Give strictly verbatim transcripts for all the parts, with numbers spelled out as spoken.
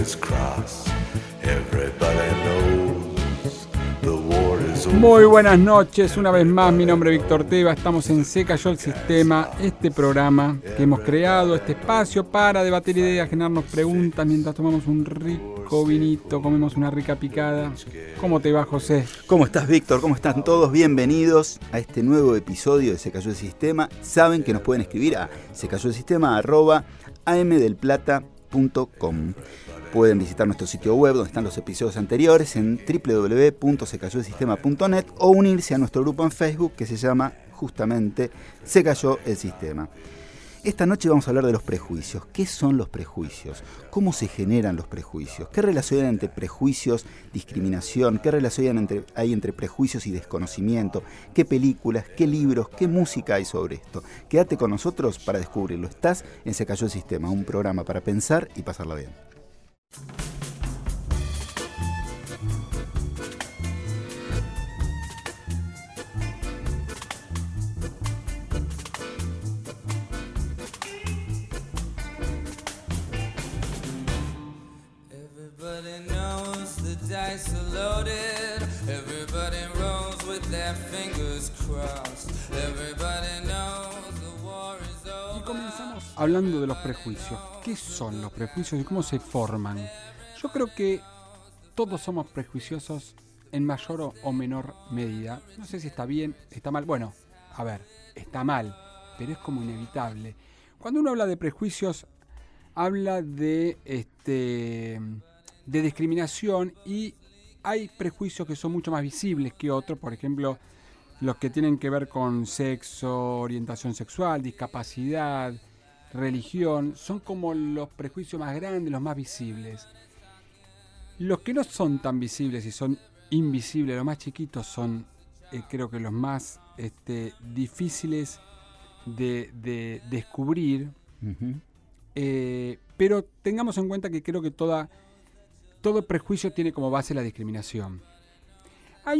fingers crossed. Everybody knows the war is over. Muy buenas noches, una vez más, mi nombre es Víctor Teva, estamos en Se Cayó el Sistema, este programa que hemos creado, este espacio para debatir ideas, generarnos preguntas mientras tomamos un rico vinito, comemos una rica picada. ¿Cómo te va, José? ¿Cómo estás, Víctor? ¿Cómo están todos? Bienvenidos a este nuevo episodio de Se Cayó el Sistema. Saben que nos pueden escribir a secayolsistema arroba amdelplata punto com. Pueden visitar nuestro sitio web donde están los episodios anteriores en doble u doble u doble u punto se cayó el sistema punto net o unirse a nuestro grupo en Facebook que se llama justamente Se Cayó el Sistema. Esta noche vamos a hablar de los prejuicios. ¿Qué son los prejuicios? ¿Cómo se generan los prejuicios? ¿Qué relación hay entre prejuicios, discriminación? ¿Qué relación entre, hay entre prejuicios y desconocimiento? ¿Qué películas, qué libros, qué música hay sobre esto? Quédate con nosotros para descubrirlo. Estás en Se Cayó el Sistema, un programa para pensar y pasarla bien. Everybody knows the dice are loaded. Everybody rolls with their fingers crossed. Everybody knows the war is over. Y comenzamos hablando de los prejuicios. ¿Qué son los prejuicios y cómo se forman? Yo creo que todos somos prejuiciosos en mayor o, o menor medida. No sé si está bien, está mal. Bueno, a ver, está mal, pero es como inevitable. Cuando uno habla de prejuicios, habla de este de discriminación y hay prejuicios que son mucho más visibles que otros, por ejemplo, los que tienen que ver con sexo, orientación sexual, discapacidad, religión, son como los prejuicios más grandes, los más visibles. Los que no son tan visibles y son invisibles, los más chiquitos, son eh, creo que los más este, difíciles de, de descubrir. Uh-huh. Eh, pero tengamos en cuenta que creo que toda, todo prejuicio tiene como base la discriminación. Hay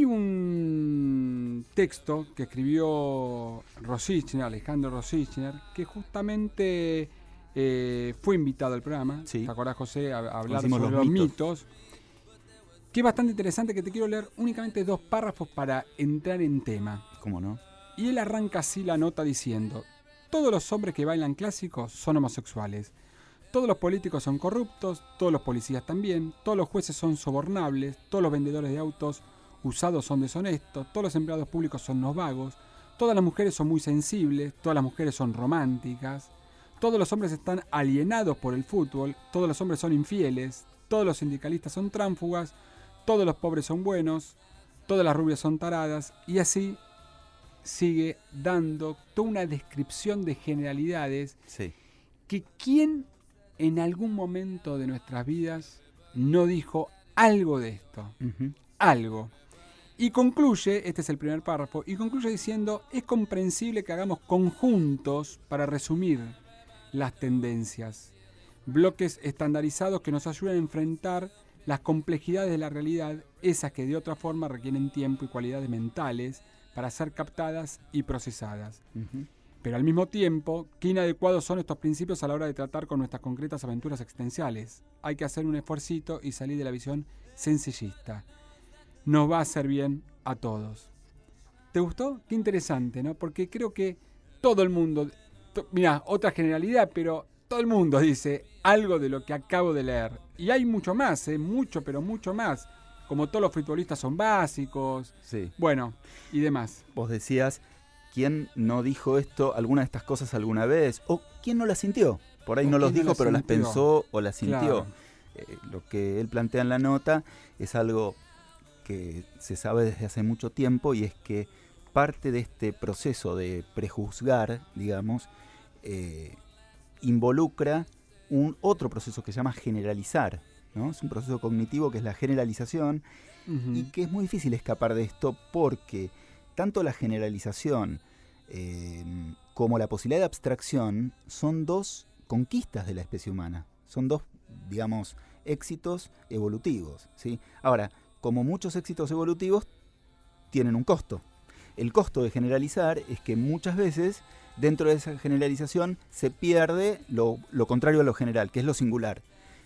un texto que escribió Rosichner, Alejandro Rosichner, que justamente eh, fue invitado al programa. Sí. ¿Te acordás, José? A, a hablar Hicimos sobre los los mitos. mitos. Que es bastante interesante, que te quiero leer únicamente dos párrafos para entrar en tema. ¿Cómo no? Y él arranca así la nota diciendo: todos los hombres que bailan clásicos son homosexuales. Todos los políticos son corruptos, todos los policías también, todos los jueces son sobornables, todos los vendedores de autos usados son deshonestos, todos los empleados públicos son unos vagos, todas las mujeres son muy sensibles, todas las mujeres son románticas, todos los hombres están alienados por el fútbol, todos los hombres son infieles, todos los sindicalistas son tránsfugas, todos los pobres son buenos, todas las rubias son taradas, y así sigue dando toda una descripción de generalidades. Sí. Que quién en algún momento de nuestras vidas no dijo algo de esto, Uh-huh. algo. Y concluye, este es el primer párrafo, y concluye diciendo: es comprensible que hagamos conjuntos para resumir las tendencias, bloques estandarizados que nos ayuden a enfrentar las complejidades de la realidad, esas que de otra forma requieren tiempo y cualidades mentales para ser captadas y procesadas. Uh-huh. Pero al mismo tiempo, qué inadecuados son estos principios a la hora de tratar con nuestras concretas aventuras existenciales. Hay que hacer un esfuercito y salir de la visión sencillista. Nos va a hacer bien a todos. ¿Te gustó? Qué interesante, ¿no? Porque creo que todo el mundo, to, mirá, otra generalidad, pero todo el mundo dice algo de lo que acabo de leer. Y hay mucho más, ¿eh? Mucho, pero mucho más. Como todos los futbolistas son básicos. Sí. Bueno, y demás. Vos decías, ¿quién no dijo esto, alguna de estas cosas alguna vez? ¿O quién no las sintió? Por ahí ¿O no los quién no dijo, las pero las sintió? pensó o las sintió. Claro. Eh, lo que él plantea en la nota es algo que se sabe desde hace mucho tiempo, y es que parte de este proceso de prejuzgar, digamos, eh, involucra un otro proceso que se llama generalizar, ¿no? Es un proceso cognitivo que es la generalización. Uh-huh. Y que es muy difícil escapar de esto, porque tanto la generalización eh, como la posibilidad de abstracción son dos conquistas de la especie humana, son dos, digamos, éxitos evolutivos, ¿sí? Ahora, como muchos éxitos evolutivos, tienen un costo. El costo de generalizar es que muchas veces dentro de esa generalización se pierde lo, lo contrario a lo general, que es lo singular.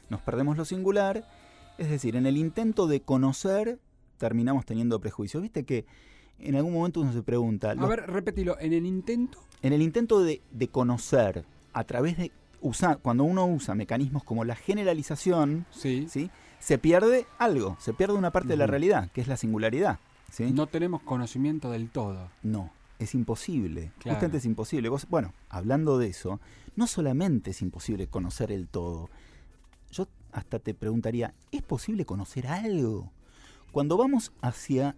nos perdemos lo singular. Es decir, en el intento de conocer, terminamos teniendo prejuicios. Viste que en algún momento uno se pregunta... A los- ver, repetilo, en el intento... En el intento de, de conocer, a través de usar, cuando uno usa mecanismos como la generalización, Sí. ¿sí? Se pierde algo, se pierde una parte de la Ujú. realidad, que es la singularidad. ¿Sí? No tenemos conocimiento del todo. No, es imposible. Claro. Justamente es imposible. Vos, bueno, hablando de eso, no solamente es imposible conocer el todo. Yo hasta te preguntaría, ¿es posible conocer algo? Cuando vamos hacia,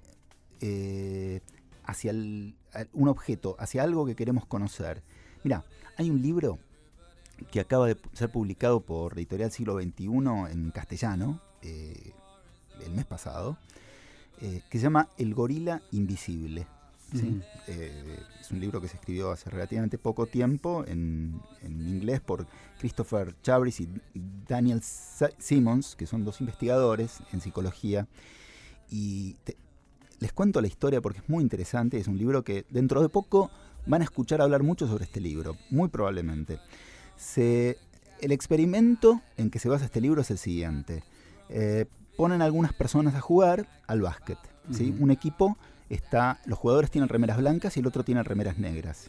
eh, hacia el- a- un objeto, hacia algo que queremos conocer. Mira, hay un libro que acaba de ser publicado por Editorial Siglo veintiuno en castellano, eh, el mes pasado, eh, que se llama El gorila invisible. ¿Sí? Ujú. Eh, es un libro que se escribió hace relativamente poco tiempo en, en inglés por Christopher Chabris y Daniel Sa- Simmons, que son dos investigadores en psicología. Y te- les cuento la historia porque es muy interesante. Es un libro que dentro de poco van a escuchar hablar mucho sobre este libro, muy probablemente. Se, el experimento en que se basa este libro es el siguiente. Eh, ponen a algunas personas a jugar al básquet. ¿Sí? Ujú. Un equipo está, los jugadores tienen remeras blancas y el otro tiene remeras negras.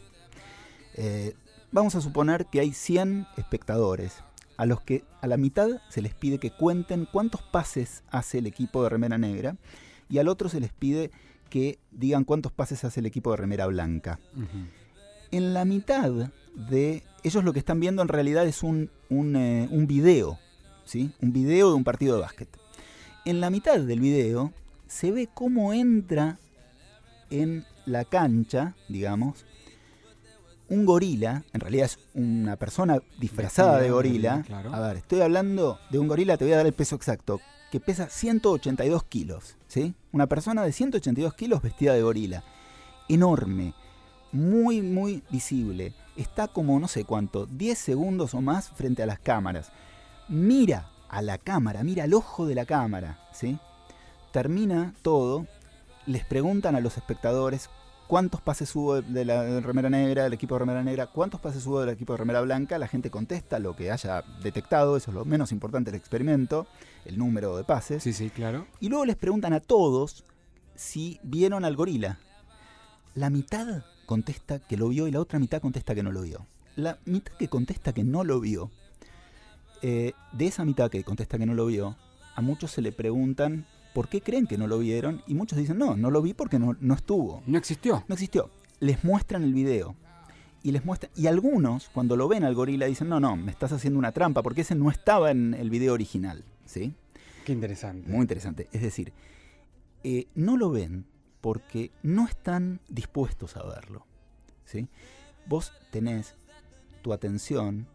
Eh, vamos a suponer que hay cien espectadores, a los que a la mitad se les pide que cuenten cuántos pases hace el equipo de remera negra y al otro se les pide que digan cuántos pases hace el equipo de remera blanca. Ujú. En la mitad de ellos lo que están viendo en realidad es un, un, eh, un video, ¿sí? Un video de un partido de básquet. En la mitad del video se ve cómo entra en la cancha, digamos, un gorila, en realidad es una persona disfrazada Vestida de de gorila. gorila, claro. A ver, estoy hablando de un gorila, te voy a dar el peso exacto, que pesa ciento ochenta y dos kilos, ¿sí? Una persona de ciento ochenta y dos kilos vestida de gorila. Enorme, muy, muy visible. Está como no sé cuánto, diez segundos o más frente a las cámaras. Mira a la cámara, mira al ojo de la cámara, ¿sí? Termina todo, les preguntan a los espectadores cuántos pases hubo de la de remera negra, del equipo de remera negra, cuántos pases hubo del equipo de remera blanca. La gente contesta lo que haya detectado, eso es lo menos importante del experimento, el número de pases. Sí, sí, claro. Y luego les preguntan a todos si vieron al gorila. La mitad contesta que lo vio y la otra mitad contesta que no lo vio. La mitad que contesta que no lo vio, eh, de esa mitad que contesta que no lo vio, a muchos se le preguntan por qué creen que no lo vieron y muchos dicen no, no lo vi porque no, no estuvo, No existió. no existió. Les muestran el video y les muestran, y algunos cuando lo ven al gorila dicen no, no, me estás haciendo una trampa porque ese no estaba en el video original, ¿sí? Qué interesante. Muy interesante. Es decir, eh, no lo ven porque no están dispuestos a verlo, ¿sí? Vos tenés tu atención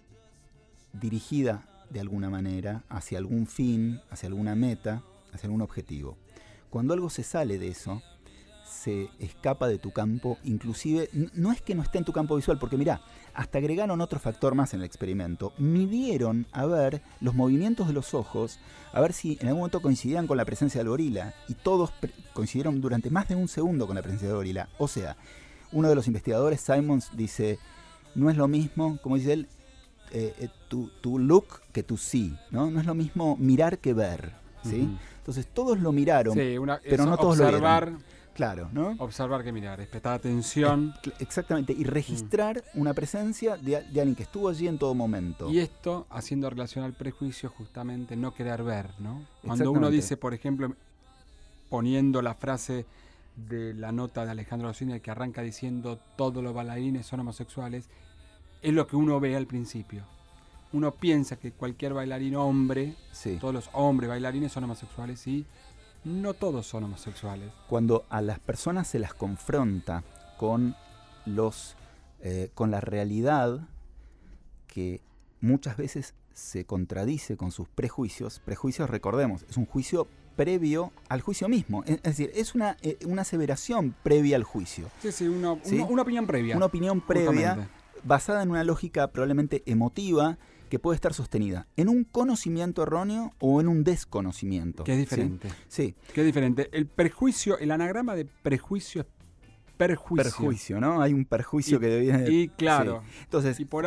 dirigida de alguna manera hacia algún fin, hacia alguna meta, hacia algún objetivo. Cuando algo se sale de eso, se escapa de tu campo, inclusive, n- no es que no esté en tu campo visual, porque mirá, hasta agregaron otro factor más en el experimento, midieron a ver los movimientos de los ojos, a ver si en algún momento coincidían con la presencia del gorila, y todos pre- coincidieron durante más de un segundo con la presencia del gorila. O sea, uno de los investigadores, Simons, dice, no es lo mismo, como dice él, eh, eh, to, to look que to see, ¿no? No es lo mismo mirar que ver, ¿sí? Ujú. Entonces todos lo miraron, Sí, una, pero eso, no todos lo observar, vieron. Claro, ¿no? observar que mirar, es prestar atención. Cl- Exactamente, y registrar una presencia de, de alguien que estuvo allí en todo momento. Y esto haciendo relación al prejuicio, justamente no querer ver, ¿no? Cuando uno Exactamente. dice, por ejemplo, poniendo la frase de la nota de Alejandro Rossini que arranca diciendo todos los bailarines son homosexuales, es lo que uno ve al principio. Uno piensa que cualquier bailarín hombre, Sí. todos los hombres bailarines son homosexuales y no todos son homosexuales. Cuando a las personas se las confronta con los eh, con la realidad que muchas veces se contradice con sus prejuicios. Prejuicios, recordemos, es un juicio previo al juicio mismo. Es, es decir, es una, eh, una aseveración previa al juicio. Sí, sí, una, ¿Sí? una, una opinión previa. Una opinión previa Justamente. basada en una lógica probablemente emotiva que puede estar sostenida en un conocimiento erróneo o en un desconocimiento. Que es ¿sí? diferente. Sí, Que es diferente. El prejuicio, el anagrama de prejuicio es perjuicio. perjuicio, ¿no? Hay un perjuicio Y- que viene... Y claro, sí. Entonces, y por algo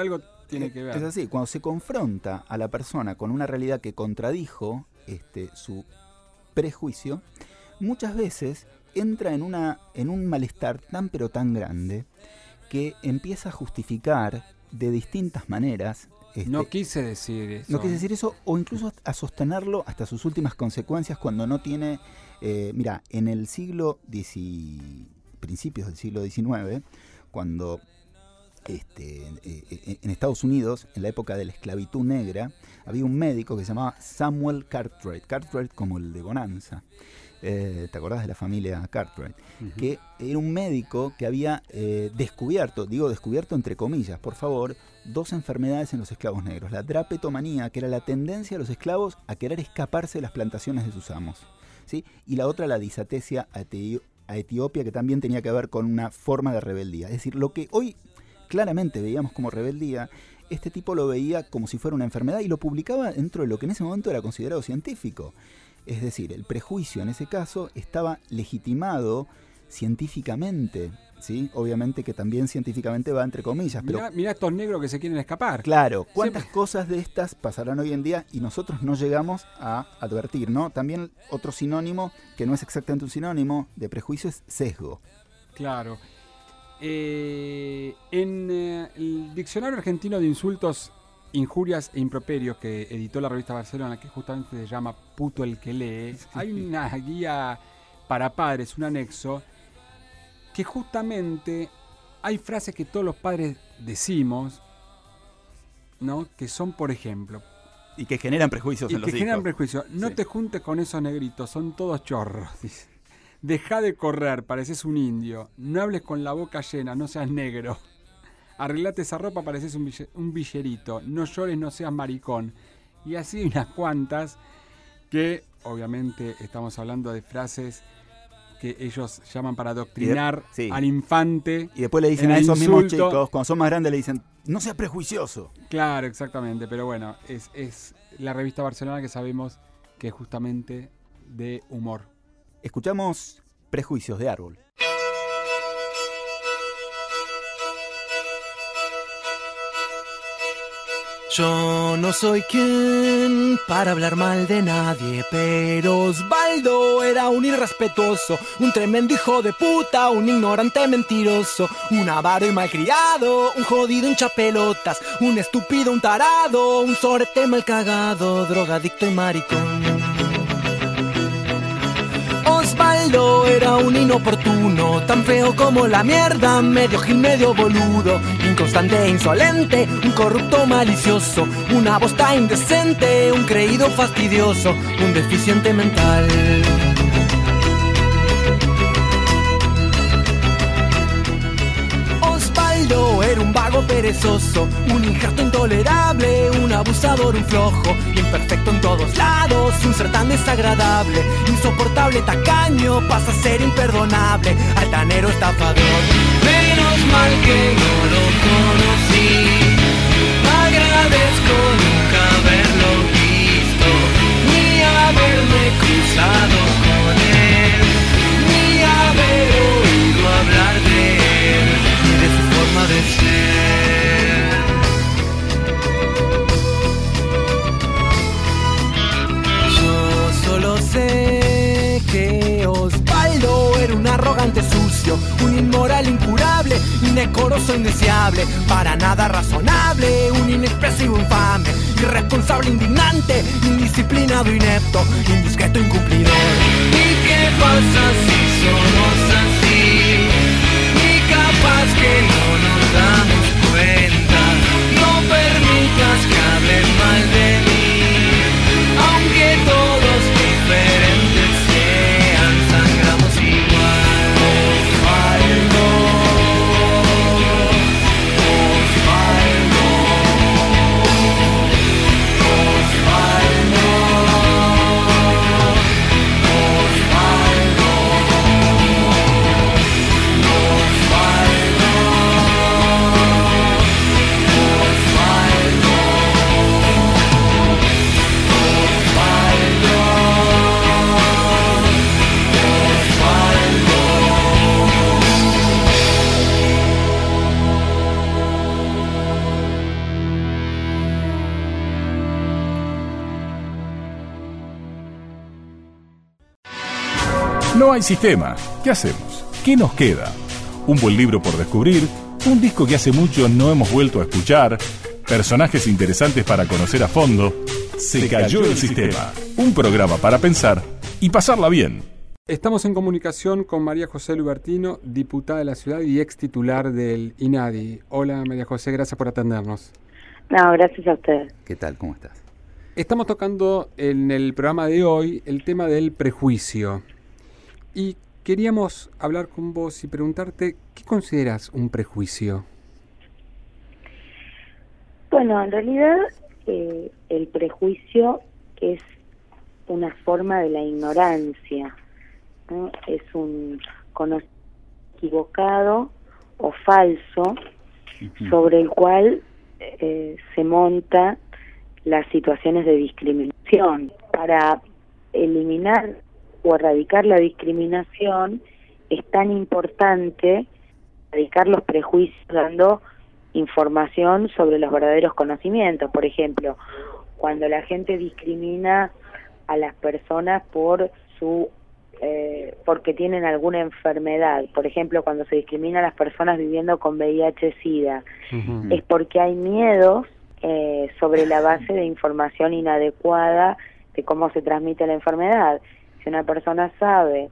tiene que ver. Es así, cuando se confronta a la persona con una realidad que contradijo este, su prejuicio, muchas veces entra en, una, en un malestar tan pero tan grande que empieza a justificar de distintas maneras. Este, no quise decir eso. No quise decir eso, o incluso a sostenerlo hasta sus últimas consecuencias cuando no tiene... Eh, mira, en el siglo dieci, principios del siglo diecinueve, cuando este, eh, en Estados Unidos, en la época de la esclavitud negra, había un médico que se llamaba Samuel Cartwright, Cartwright como el de Bonanza. Eh, ¿Te acordás de la familia Cartwright? Uh-huh. Que era un médico que había eh, descubierto, digo descubierto entre comillas, por favor, dos enfermedades en los esclavos negros. La drapetomanía, que era la tendencia de los esclavos a querer escaparse de las plantaciones de sus amos, ¿sí? Y la otra, la disatesia a, Eti- a Etiopía, que también tenía que ver con una forma de rebeldía. Es decir, lo que hoy claramente veíamos como rebeldía, este tipo lo veía como si fuera una enfermedad y lo publicaba dentro de lo que en ese momento era considerado científico. Es decir, el prejuicio en ese caso estaba legitimado científicamente, ¿sí? Obviamente que también científicamente va entre comillas. Pero mirá, mirá estos negros que se quieren escapar. Claro, ¿cuántas Siempre. cosas de estas pasarán hoy en día y nosotros no llegamos a advertir, ¿no? También otro sinónimo, que no es exactamente un sinónimo de prejuicio, es sesgo. Claro. Eh, en eh, el Diccionario Argentino de Insultos, Injurias e Improperios, que editó la revista Barcelona, que justamente se llama Puto el que lee, hay una guía para padres, un anexo, que justamente hay frases que todos los padres decimos, ¿no? Que son, por ejemplo... Y que generan prejuicios y en los que generan hijos. prejuicios. No Sí. te juntes con esos negritos, son todos chorros, dice. Deja de correr, pareces un indio. No hables con la boca llena, no seas negro. Arreglate esa ropa, pareces un, ville- un villerito. No llores, no seas maricón. Y así unas cuantas que, obviamente, estamos hablando de frases que ellos llaman para adoctrinar Sí. al infante. Y después le dicen en a el esos mismos insulto. chicos, cuando son más grandes, le dicen, no seas prejuicioso. Claro, exactamente. Pero bueno, es, es la revista Barcelona que sabemos que es justamente de humor. Escuchamos Prejuicios de Árbol. Yo no soy quien para hablar mal de nadie, pero Osvaldo era un irrespetuoso, un tremendo hijo de puta, un ignorante mentiroso, un avaro y malcriado, un jodido hinchapelotas, un estúpido, un tarado, un sorete mal cagado, drogadicto y maricón. Osvaldo era un inoportuno, tan feo como la mierda, medio gil, medio boludo, inconstante e insolente, un corrupto malicioso, una bosta indecente, un creído fastidioso, un deficiente mental. Osvaldo era un vago perezoso, un injerto intolerable, un abusador, un flojo, imperfecto en todos lados, un ser tan desagradable, insoportable, tacaño, pasa a ser imperdonable, altanero, estafador. Menos mal que no lo conocí, agradezco nunca haberlo visto, ni haberme cruzado con él, ni haber oído hablar de él, de su forma de ser. Yo solo sé que Osvaldo era un arrogante sucio, un inmoral incurable, indecoroso indeseable, para nada razonable, un inexpresivo infame, irresponsable indignante, indisciplinado inepto, indiscreto incumplidor. ¿Y qué pasa si somos así? Y capaz que no nos damos cuenta, no permitas que hablen mal de mí, aunque todos diferentes sean, sangramos igual. Osvaldo, Osvaldo, Osvaldo, Osvaldo, Osvaldo, No hay sistema. ¿Qué hacemos? ¿Qué nos queda? Un buen libro por descubrir, un disco que hace mucho no hemos vuelto a escuchar, personajes interesantes para conocer a fondo. Se cayó el sistema. Un programa para pensar y pasarla bien. Estamos en comunicación con María José Lubertino, diputada de la ciudad y ex titular del INADI. Hola María José, gracias por atendernos. No, gracias a ustedes. ¿Qué tal? ¿Cómo estás? Estamos tocando en el programa de hoy el tema del prejuicio. Y queríamos hablar con vos y preguntarte, ¿qué consideras un prejuicio? Bueno, en realidad eh, el prejuicio es una forma de la ignorancia, ¿no? Es un conocimiento equivocado o falso uh-huh. sobre el cual eh, se monta las situaciones de discriminación. Para eliminar o erradicar la discriminación es tan importante erradicar los prejuicios dando información sobre los verdaderos conocimientos. Por ejemplo, cuando la gente discrimina a las personas por su eh, porque tienen alguna enfermedad, por ejemplo, cuando se discrimina a las personas viviendo con V I H SIDA, uh-huh. es porque hay miedos eh, sobre la base de información inadecuada de cómo se transmite la enfermedad. Si una persona sabe,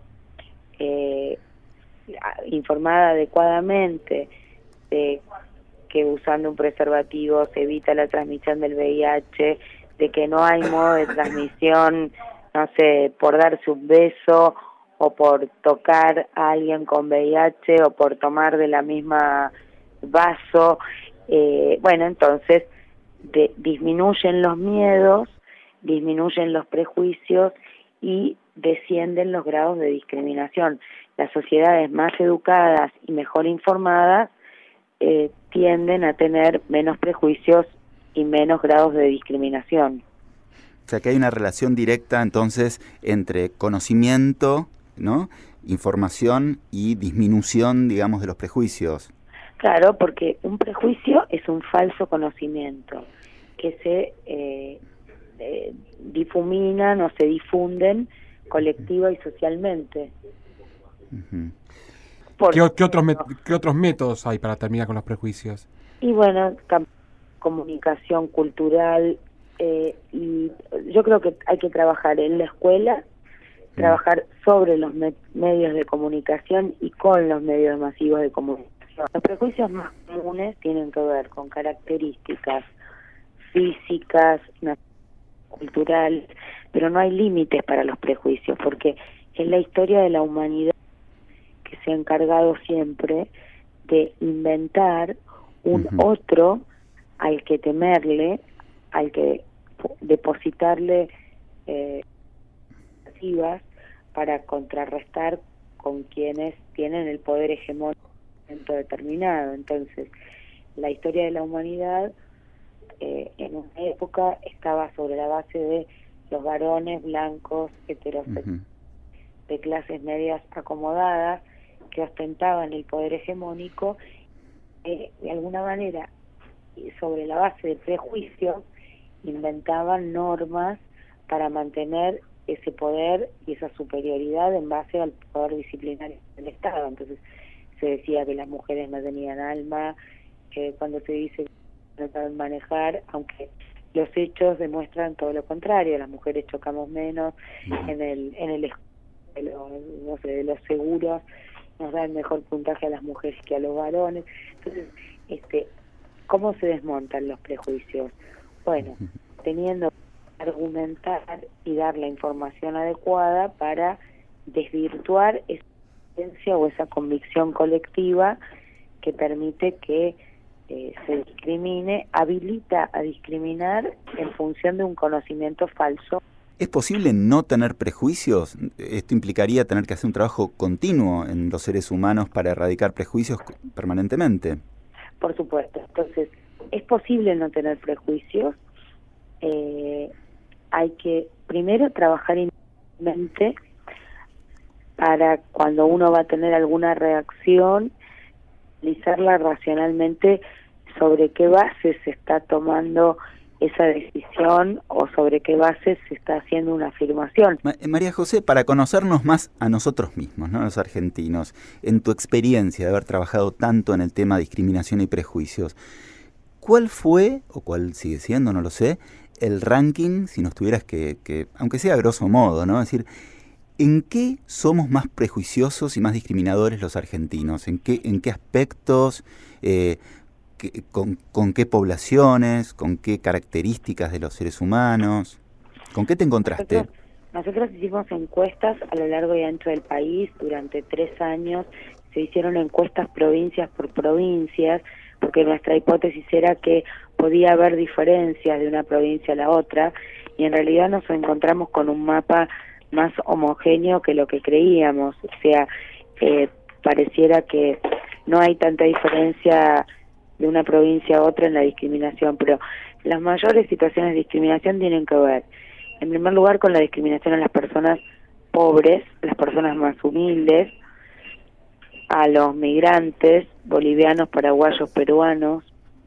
eh, informada adecuadamente de que usando un preservativo se evita la transmisión del V I H, de que no hay modo de transmisión, no sé, por darse un beso o por tocar a alguien con V I H o por tomar de la misma vaso, eh, bueno, entonces de, disminuyen los miedos, disminuyen los prejuicios y descienden los grados de discriminación. Las sociedades más educadas y mejor informadas eh, tienden a tener menos prejuicios y menos grados de discriminación. O sea que hay una relación directa entonces entre conocimiento, ¿no?, información y disminución, digamos, de los prejuicios. Claro, porque un prejuicio es un falso conocimiento que se eh, eh, difuminan o se difunden colectiva y socialmente. Uh-huh. Por, ¿Qué, qué, otros met- ¿Qué otros métodos hay para terminar con los prejuicios? Y bueno, comunicación cultural, eh, y yo creo que hay que trabajar en la escuela, uh-huh. trabajar sobre los me- medios de comunicación y con los medios masivos de comunicación. Los prejuicios más comunes tienen que ver con características físicas, culturales, pero no hay límites para los prejuicios, porque es la historia de la humanidad que se ha encargado siempre de inventar un uh-huh. otro al que temerle, al que depositarle eh, activas para contrarrestar con quienes tienen el poder hegemónico en un momento determinado. Entonces, la historia de la humanidad eh, en una época estaba sobre la base de los varones blancos heterosexuales uh-huh. de clases medias acomodadas que ostentaban el poder hegemónico, eh, de alguna manera, sobre la base de prejuicios, inventaban normas para mantener ese poder y esa superioridad en base al poder disciplinario del Estado. Entonces se decía que las mujeres no tenían alma, que cuando se dice que no saben manejar, aunque los hechos demuestran todo lo contrario, las mujeres chocamos menos uh-huh. en el en el de los, no sé, de los seguros nos da el mejor puntaje a las mujeres que a los varones. Entonces, este, ¿cómo se desmontan los prejuicios? Bueno, teniendo que argumentar y dar la información adecuada para desvirtuar esa creencia o esa convicción colectiva que permite que eh, se discrimine, habilita a discriminar en función de un conocimiento falso. ¿Es posible no tener prejuicios? Esto implicaría tener que hacer un trabajo continuo en los seres humanos para erradicar prejuicios permanentemente. Por supuesto. Entonces, es posible no tener prejuicios. Eh, hay que primero trabajar internamente para cuando uno va a tener alguna reacción, analizarla racionalmente sobre qué base se está tomando esa decisión o sobre qué base se está haciendo una afirmación. Ma- María José, para conocernos más a nosotros mismos, ¿no? Los argentinos, en tu experiencia de haber trabajado tanto en el tema de discriminación y prejuicios, ¿cuál fue, o cuál sigue siendo, no lo sé, el ranking, si nos tuvieras que, que aunque sea a grosso modo, ¿no? Es decir, ¿en qué somos más prejuiciosos y más discriminadores los argentinos? ¿En qué, en qué aspectos? Eh, ¿qué, con, ¿Con qué poblaciones? ¿Con qué características de los seres humanos? ¿Con qué te encontraste? Nosotros, nosotros hicimos encuestas a lo largo y ancho del país durante tres años. Se hicieron encuestas provincias por provincias, porque nuestra hipótesis era que podía haber diferencias de una provincia a la otra, y en realidad nos encontramos con un mapa más homogéneo que lo que creíamos. O sea, eh, pareciera que no hay tanta diferencia de una provincia a otra en la discriminación, pero las mayores situaciones de discriminación tienen que ver, en primer lugar, con la discriminación a las personas pobres, las personas más humildes, a los migrantes, bolivianos, paraguayos, peruanos,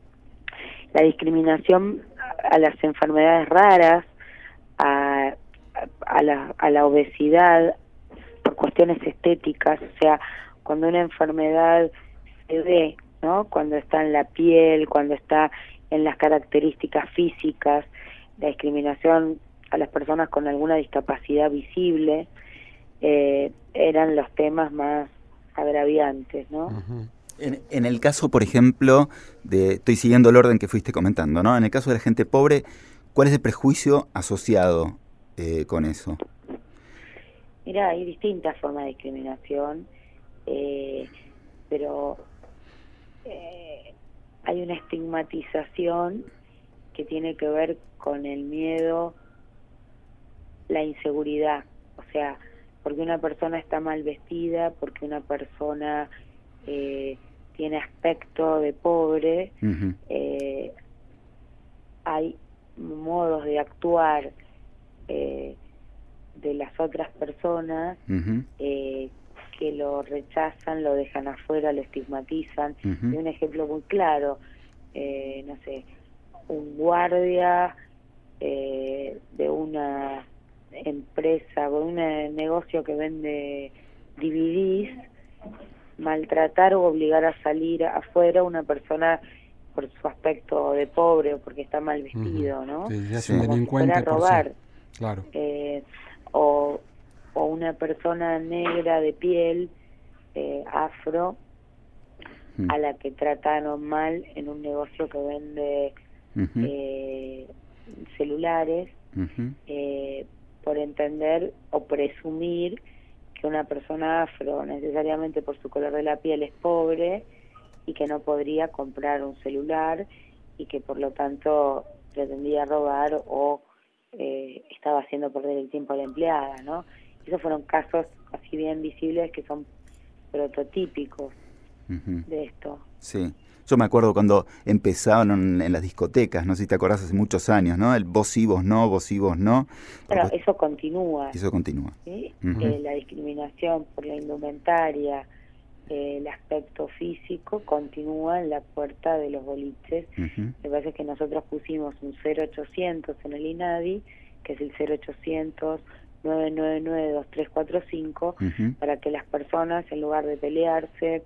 la discriminación a las enfermedades raras, a, a, la, a la obesidad, por cuestiones estéticas. O sea, cuando una enfermedad se ve, ¿no? Cuando está en la piel, cuando está en las características físicas, la discriminación a las personas con alguna discapacidad visible, eh, eran los temas más agraviantes, ¿no? Ujú. En, en el caso, por ejemplo, de, estoy siguiendo el orden que fuiste comentando, ¿no? En el caso de la gente pobre, ¿cuál es el prejuicio asociado eh, con eso? Mira, hay distintas formas de discriminación, eh, pero eh, hay una estigmatización que tiene que ver con el miedo, la inseguridad. O sea, porque una persona está mal vestida, porque una persona eh, tiene aspecto de pobre, Uh-huh. eh, hay modos de actuar eh, de las otras personas Uh-huh. eh, que lo rechazan, lo dejan afuera, lo estigmatizan. Uh-huh. Y un ejemplo muy claro, eh, no sé, un guardia eh, de una empresa o un negocio que vende D V Ds, maltratar o obligar a salir afuera a una persona por su aspecto de pobre o porque está mal vestido, ¿no? Sí, ya es Sí. un Como si delincuente fuera a por robar. sí. Claro. Eh, o, o una persona negra de piel eh, afro Uh-huh. a la que trataron mal en un negocio que vende Uh-huh. eh, celulares, Uh-huh. eh, por entender o presumir que una persona afro, necesariamente por su color de la piel, es pobre y que no podría comprar un celular y que por lo tanto pretendía robar o eh, estaba haciendo perder el tiempo a la empleada, ¿no? Esos fueron casos así bien visibles que son prototípicos Uh-huh. de esto. Sí. Yo me acuerdo cuando empezaron en las discotecas, no sé si te acordás, hace muchos años, ¿no? El vos sí, vos no, vos sí, vos no. Pero Porque eso continúa, eso continúa. ¿sí? Ujú. Eh, la discriminación por la indumentaria, eh, el aspecto físico continúa en la puerta de los boliches. Uh-huh. Me parece que nosotros pusimos un cero ochocientos en el INADI, que es el cero ochocientos, nueve nueve nueve, dos tres cuatro cinco, Uh-huh. para que las personas, en lugar de pelearse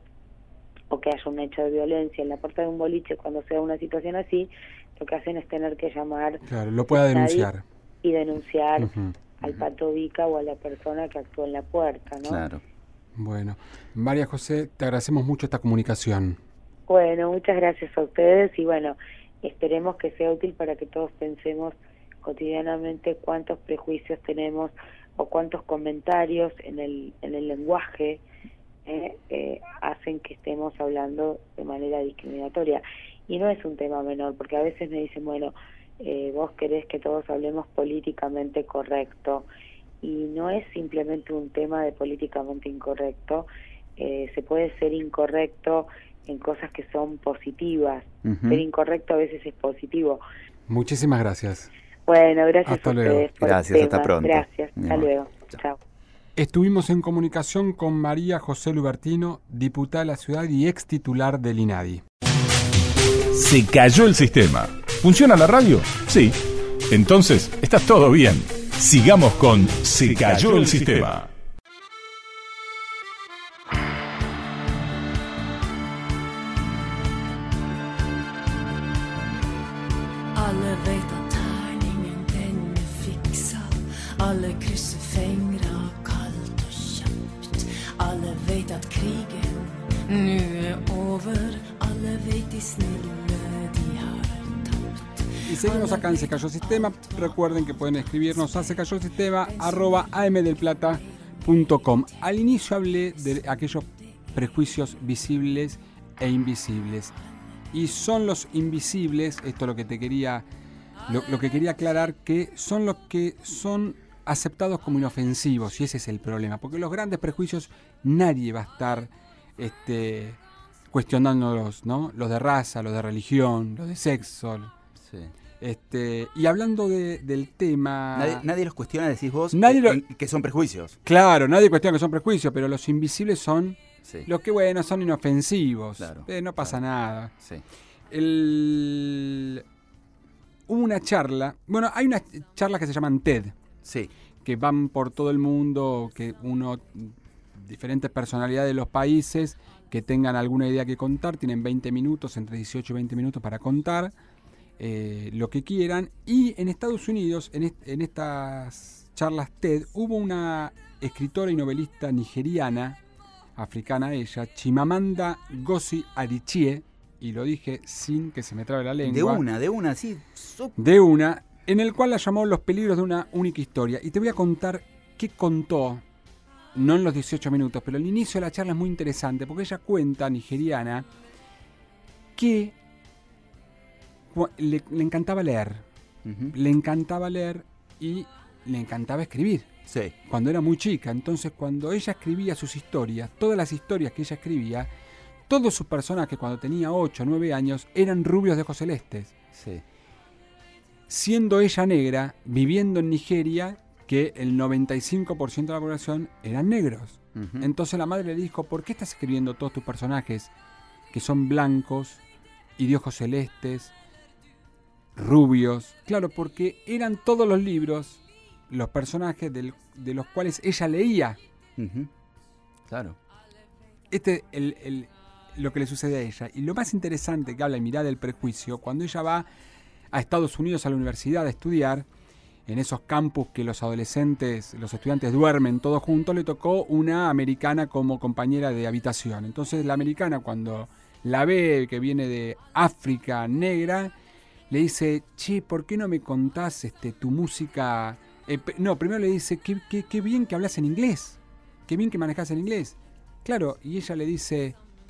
o que haya un hecho de violencia en la puerta de un boliche cuando se da una situación así, lo que hacen es tener que llamar Claro, lo pueda denunciar. y denunciar Ujú. al patovica o a la persona que actuó en la puerta, ¿no? Claro. Bueno, María José, te agradecemos mucho esta comunicación. Bueno, muchas gracias a ustedes y bueno, esperemos que sea útil para que todos pensemos cotidianamente cuántos prejuicios tenemos o cuántos comentarios en el, en el lenguaje eh, eh, hacen que estemos hablando de manera discriminatoria. Y no es un tema menor, porque a veces me dicen, bueno, eh, vos querés que todos hablemos políticamente correcto, y no es simplemente un tema de políticamente incorrecto, eh, se puede ser incorrecto en cosas que son positivas. Uh-huh. Ser incorrecto a veces es positivo. Muchísimas gracias. Bueno, gracias Hasta a luego. ustedes por Gracias, el hasta tema. pronto. Gracias, Mi hasta amor. luego. Chao. Chao. Estuvimos en comunicación con María José Lubertino, diputada de la ciudad y ex titular del INADI. Se cayó el sistema. ¿Funciona la radio? Sí. Entonces, está todo bien. Sigamos con Se Cayó el Sistema. Alle vet at terningen den er fiksa. Alle krysser fingre kaldt og kjapt. Alle vet at krigen nu er over. Alle vet de snille de har tapt. Y seguimos acá en Se Cayó el Sistema. Recuerden que pueden escribirnos a secayosistema arroba amdelplata punto com. Al inicio hablé de aquellos prejuicios visibles e invisibles. Y son los invisibles, esto es lo que te quería, lo, lo que quería aclarar, que son los que son aceptados como inofensivos, y ese es el problema, porque los grandes prejuicios nadie va a estar este, cuestionándolos, ¿no? Los de raza, los de religión, los de sexo. Sí. Este, y hablando de, del tema... Nadie, nadie los cuestiona, decís vos, Nadie que, lo- que son prejuicios. Claro, nadie cuestiona que son prejuicios, pero los invisibles son Sí. los que, bueno, son inofensivos. Claro, Eh, no pasa claro. nada. Sí. El... Hubo una charla, bueno, hay unas charlas que se llaman TED, Sí. que van por todo el mundo, que uno, diferentes personalidades de los países que tengan alguna idea que contar, tienen veinte minutos, entre dieciocho y veinte minutos para contar eh, lo que quieran. Y en Estados Unidos, en, est- en estas charlas TED, hubo una escritora y novelista nigeriana, africana ella, Chimamanda Ngozi Adichie, y lo dije sin que se me trabe la lengua. De una, de una, sí. Sup- De una, en el cual la llamó Los peligros de una única historia. Y te voy a contar qué contó, no en los dieciocho minutos, pero el inicio de la charla es muy interesante, porque ella cuenta, nigeriana, que cu- le, le encantaba leer, Ujú. le encantaba leer y le encantaba escribir, Sí. cuando era muy chica. Entonces, cuando ella escribía sus historias, todas las historias que ella escribía, todos sus personajes, cuando tenía ocho o nueve años, eran rubios de ojos celestes. Sí. Siendo ella negra, viviendo en Nigeria, que el noventa y cinco por ciento de la población eran negros. Ujú. Entonces la madre le dijo, ¿por qué estás escribiendo todos tus personajes que son blancos y de ojos celestes, rubios? Claro, porque eran todos los libros, los personajes del- de los cuales ella leía. Ujú. Claro. Este es el, el- lo que le sucede a ella. Y lo más interesante que habla en Mirada del Prejuicio, cuando ella va a Estados Unidos a la universidad a estudiar, en esos campus que los adolescentes, los estudiantes duermen todos juntos, le tocó una americana como compañera de habitación. Entonces la americana, cuando la ve que viene de África negra, le dice, che, ¿por qué no me contás este, tu música? Eh, pe- no, primero le dice, qué, qué, qué bien que hablas en inglés, qué bien que manejás en inglés. Claro, y ella le dice,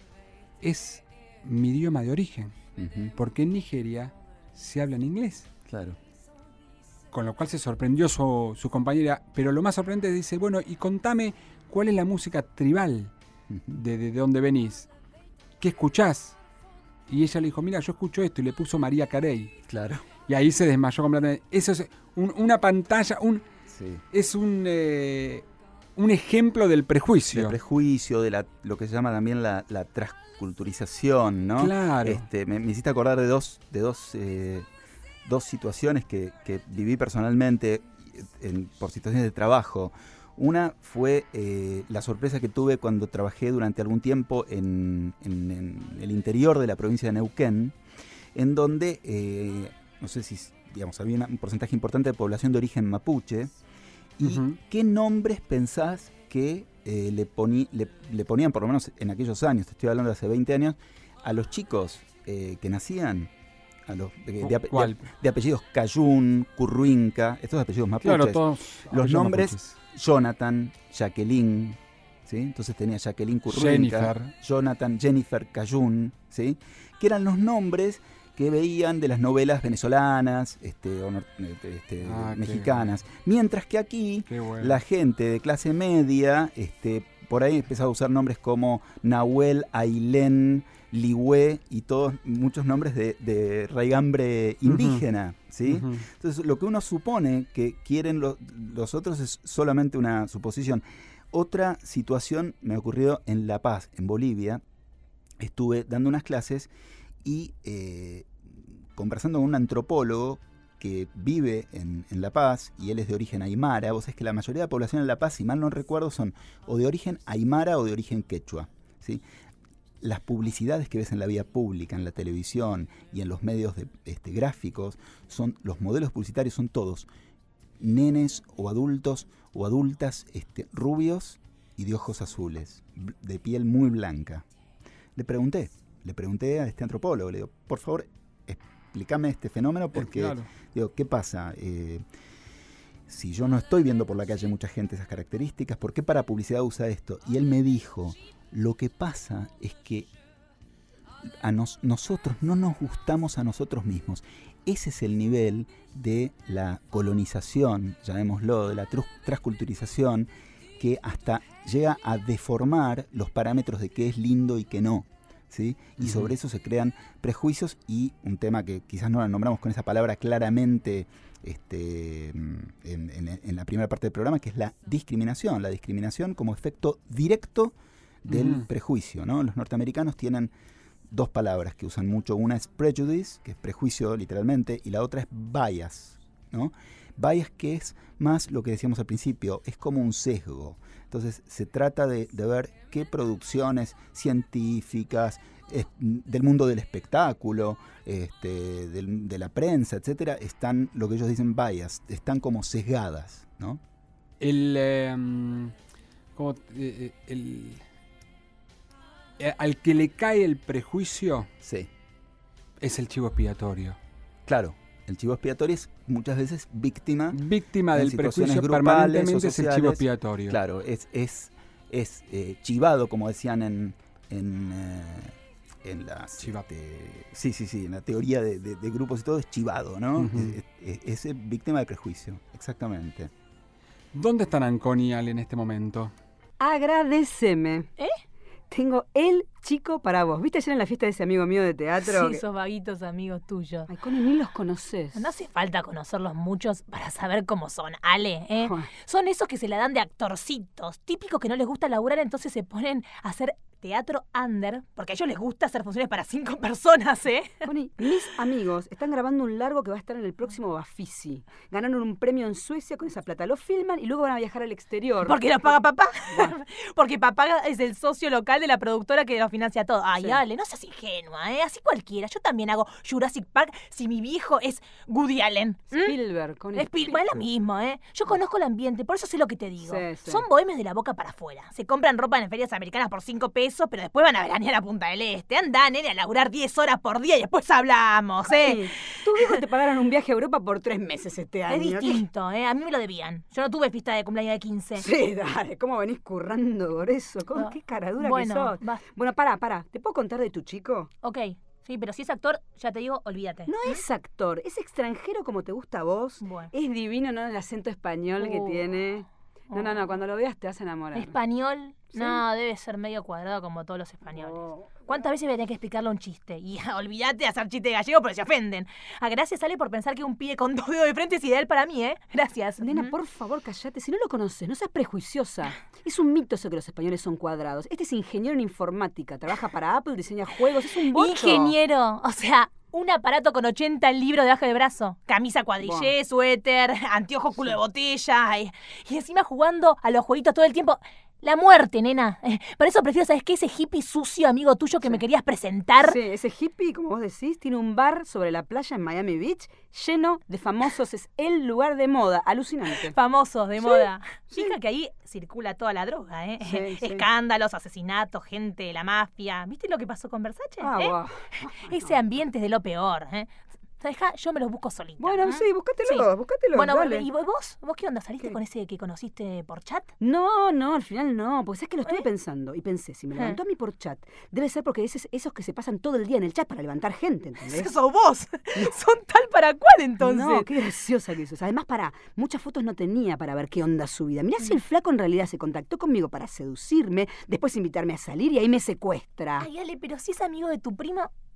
es mi idioma de origen, Ujú. porque en Nigeria se habla en inglés. Claro. Con lo cual se sorprendió su, su compañera, pero lo más sorprendente dice, bueno, y contame cuál es la música tribal Ujú. de, de, de dónde venís, ¿qué escuchás? Y ella le dijo, mira, yo escucho esto, y le puso María Carey. Claro. Y ahí se desmayó completamente. Eso es un- una pantalla, un, Sí. es un, eh, un ejemplo del prejuicio. De prejuicio, de la, lo que se llama también la, la transculturización, ¿no? Claro. Este, me, me hiciste acordar de dos, de dos, eh, dos situaciones que, que viví personalmente en- por situaciones de trabajo. Una fue eh, la sorpresa que tuve cuando trabajé durante algún tiempo en, en- en el interior de la provincia de Neuquén, en donde, eh, no sé si, digamos, había una- un porcentaje importante de población de origen mapuche. ¿Y Ujú. qué nombres pensás que eh, le, poní- le, le ponían, por lo menos en aquellos años, te estoy hablando de hace veinte años, a los chicos eh, que nacían, a los, de, de ape- ¿Cuál? de- de apellidos Cayún, Curruinca, estos apellidos mapuches? Claro, todos Los apellidos nombres, mapuches. Jonathan, Jacqueline, ¿sí? Entonces tenía Jacqueline Curruinca, Jennifer. Jonathan, Jennifer Cayún, ¿sí? Que eran los nombres que veían de las novelas venezolanas, este, o nor- este, Ah, qué mexicanas. Mientras que aquí Qué bueno. la gente de clase media, este, por ahí empezaba a usar nombres como Nahuel, Ailén, Ligüe y todos, muchos nombres de, de raigambre indígena, ¿sí? Ujú. Entonces, lo que uno supone que quieren lo- los otros es solamente una suposición. Otra situación me ocurrió en La Paz, en Bolivia. Estuve dando unas clases y eh, conversando con un antropólogo que vive en, en La Paz, y él es de origen aymara. Vos sabés que la mayoría de la población en La Paz, si mal no recuerdo, son o de origen aymara o de origen quechua, ¿sí? Las publicidades que ves en la vía pública, en la televisión y en los medios de, este, gráficos, son, los modelos publicitarios son todos nenes o adultos o adultas este, rubios y de ojos azules, de piel muy blanca. Le pregunté, le pregunté a este antropólogo, le digo, por favor, explícame este fenómeno porque, claro. digo, ¿qué pasa? Eh, si yo no estoy viendo por la calle mucha gente esas características, ¿por qué para publicidad usa esto? Y él me dijo, lo que pasa es que a nos, nosotros no nos gustamos a nosotros mismos. Ese es el nivel de la colonización, llamémoslo, de la trus, transculturización, que hasta llega a deformar los parámetros de qué es lindo y qué no, ¿sí? Y uh-huh. sobre eso se crean prejuicios, y un tema que quizás no la nombramos con esa palabra claramente este, en, en, en la primera parte del programa, que es la discriminación. La discriminación como efecto directo del uh-huh. prejuicio, ¿no? Los norteamericanos tienen dos palabras que usan mucho. Una es prejudice, que es prejuicio literalmente, y la otra es bias, ¿no? Bias, que es más lo que decíamos al principio, es como un sesgo. Entonces se trata de, de ver qué producciones científicas, es, del mundo del espectáculo, este, del, de la prensa, etcétera, están, lo que ellos dicen bias, están como sesgadas, ¿no? El, eh, como, eh, el eh, al que le cae el prejuicio, sí, es el chivo expiatorio. Claro. El chivo expiatorio es muchas veces víctima víctima del prejuicio, grupales, permanentemente es el chivo expiatorio. Claro, es es es eh, chivado, como decían en en, eh, en la este, sí sí sí en la teoría de, de, de grupos y todo, es chivado, ¿no? Uh-huh. es, es, es víctima de prejuicio, exactamente. ¿Dónde están Anconi y Ale en este momento? Agradeceme. ¿Eh? Tengo el chico para vos. ¿Viste ayer en la fiesta de ese amigo mío de teatro? Sí, que... esos vaguitos amigos tuyos. Ay, Connie, ni los conoces. No hace falta conocerlos muchos para saber cómo son, Ale, ¿eh? Oh. Son esos que se la dan de actorcitos, típicos que no les gusta laburar, entonces se ponen a hacer teatro under, porque a ellos les gusta hacer funciones para cinco personas, ¿eh? Connie, mis amigos están grabando un largo que va a estar en el próximo Bafisi. Ganaron un premio en Suecia, con esa plata lo filman y luego van a viajar al exterior. ¿Porque los paga papá? Bueno. Porque papá es el socio local de la productora que los financia todo. Ay, sí. Ale, no seas ingenua, ¿eh? Así cualquiera. Yo también hago Jurassic Park si mi viejo es Woody Allen. ¿Mm? Spielberg, Connie. Spielberg, es lo mismo, ¿eh? Yo conozco el ambiente, por eso sé lo que te digo. Sí, sí. Son bohemios de la boca para afuera. Se compran ropa en ferias americanas por cinco pesos, pero después van a veranear a Punta del Este. Anda, nene, a laburar diez horas por día y después hablamos, ¿eh? Ay, tus viejos te pagaron un viaje a Europa por tres meses este año. Es distinto, ¿eh? A mí me lo debían. Yo no tuve fiesta de cumpleaños de quince. Sí, dale, ¿cómo venís currando por eso? ¿Cómo, no. Qué caradura bueno, que sos. Va. Bueno, pará, pará. ¿Te puedo contar de tu chico? Ok. Sí, pero si es actor, ya te digo, olvídate. No es actor, es extranjero como te gusta a vos. Bueno. Es divino, ¿no? El acento español uh. que tiene. No, no, no, cuando lo veas te vas a enamorar. ¿Español? ¿Sí? No, debe ser medio cuadrado como todos los españoles. Oh. ¿Cuántas veces voy a tener que explicarle un chiste? Y olvídate de hacer chiste gallego porque se ofenden. A gracias sale por pensar que un pibe con dos dedos de frente es ideal para mí, ¿eh? Gracias. Nena, ¿Mm? Por favor, callate. Si no lo conoces, no seas prejuiciosa. Es un mito eso que los españoles son cuadrados. Este es ingeniero en informática, trabaja para Apple, diseña juegos, es un bocho. Ingeniero, o sea... Un aparato con ochenta libros debajo del brazo. Camisa cuadrillé, bueno. Suéter, anteojo culo de botella. Y, y encima jugando a los jueguitos todo el tiempo. La muerte, nena. Eh, por eso prefiero, ¿sabes qué? Ese hippie sucio amigo tuyo que sí. me querías presentar. Sí, ese hippie, como vos decís, tiene un bar sobre la playa en Miami Beach lleno de famosos. Es el lugar de moda. Alucinante. Famosos de sí, moda. Sí. Fija que ahí circula toda la droga, ¿eh? Sí, sí. Escándalos, asesinatos, gente, la mafia. ¿Viste lo que pasó con Versace? Ah, ¿eh? wow. Ese ambiente es de lo peor, ¿eh? Deja, yo me los busco solita. Bueno, ¿eh? sí, búscatelo, sí. búscatelo. Bueno, dale. ¿y vos? ¿Vos qué onda? ¿Saliste ¿Qué? con ese que conociste por chat? No, no, al final no, porque sabes que lo estuve ¿Eh? pensando y pensé, si me levantó a mí por chat, debe ser porque es esos que se pasan todo el día en el chat para levantar gente, ¿entendés? ¡Eso vos! No. ¿Son tal para cual entonces? No, qué graciosa que sos. Además, para muchas fotos no tenía para ver qué onda su vida. Mirá mm. si el flaco en realidad se contactó conmigo para seducirme, después invitarme a salir y ahí me secuestra. Ay, Ale, pero si es amigo de tu prima...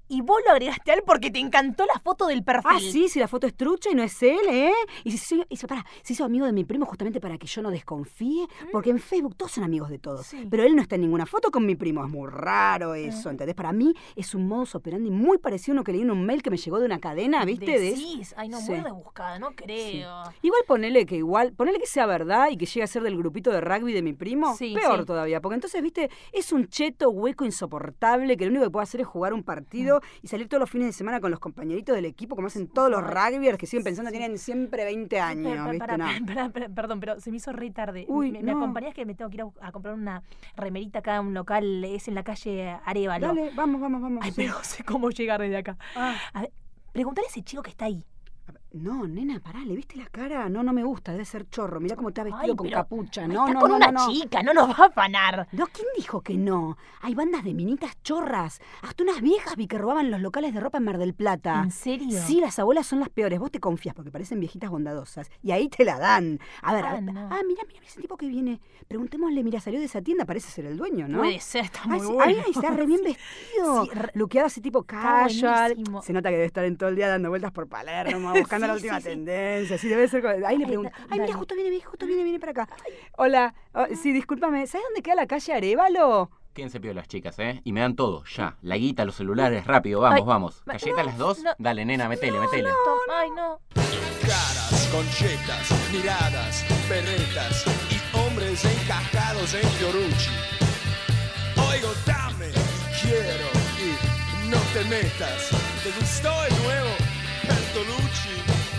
y vos lo agregaste a él porque te encantó la foto del perfil. Ah, sí, si la foto es trucha y no es él, ¿eh? Y se, y se, pará, se hizo amigo de mi primo justamente para que yo no desconfíe, porque en Facebook todos son amigos de todos. Sí. Pero él no está en ninguna foto con mi primo. Es muy raro eso, ¿entendés? Para mí es un modus operandi muy parecido a uno que leí en un mail que me llegó de una cadena, ¿viste? Decís, ay, no, Sí. muy rebuscada, no creo. Sí. Igual ponele que igual, ponele que sea verdad y que llegue a ser del grupito de rugby de mi primo, Sí, peor sí. todavía, porque entonces, viste, es un cheto hueco insoportable que lo único que puede hacer es jugar un partido y salir todos los fines de semana con los compañeritos del equipo, como hacen todos los rugbyers que siguen pensando que tienen siempre veinte años, Para, ¿viste? para, No. para, para, para, perdón, pero se me hizo re tarde. Uy, ¿Me, me no. acompañás que me tengo que ir a, a comprar una remerita acá a un local? Es en la calle Arévalo. Dale, vamos, vamos, vamos. Ay, sí. pero no sé cómo llegar desde acá. Ah. A ver, preguntale a ese chico que está ahí. No, nena, pará, ¿le viste la cara? No, no me gusta, debe ser chorro. Mirá cómo está vestido Ay, con pero- capucha. Ay, No, está no, con no, una no, no. chica, no nos va a afanar. No, ¿quién dijo que no? Hay bandas de minitas chorras. Hasta unas viejas vi que robaban los locales de ropa en Mar del Plata. ¿En serio? Sí, las abuelas son las peores. Vos te confías porque parecen viejitas bondadosas. Y ahí te la dan. A ver, Ah, a ver. no. Ah, mira, mira, ese tipo que viene. Preguntémosle, mira, salió de esa tienda, parece ser el dueño, ¿no? Puede ser, está Ah, muy sí, bueno. ahí está re bien vestido. Sí, re- Luqueado así tipo Está casual. buenísimo. Se nota que debe estar en todo el día dando vueltas por Palermo, buscando la Sí, última sí, sí. tendencia. Sí, debe ser. co- Ahí le Ay, pregunto. da- Ay, mira, dale. justo viene, viene, justo viene, viene para acá. Hola. Oh, sí, discúlpame. ¿Sabes dónde queda la calle Arévalo? Quédense piolas, chicas, ¿eh? Y me dan todo, ya. La guita, los celulares, rápido, vamos, Ay, vamos. va- ¿Galleta a las dos? no. Dale, nena, metele, metele. Ay, no. Caras, conchetas, miradas, berretas y hombres encajados en Fiorucci. Oigo, dame, y quiero, y no te metas. ¿Te gustó el nuevo Bertolucci?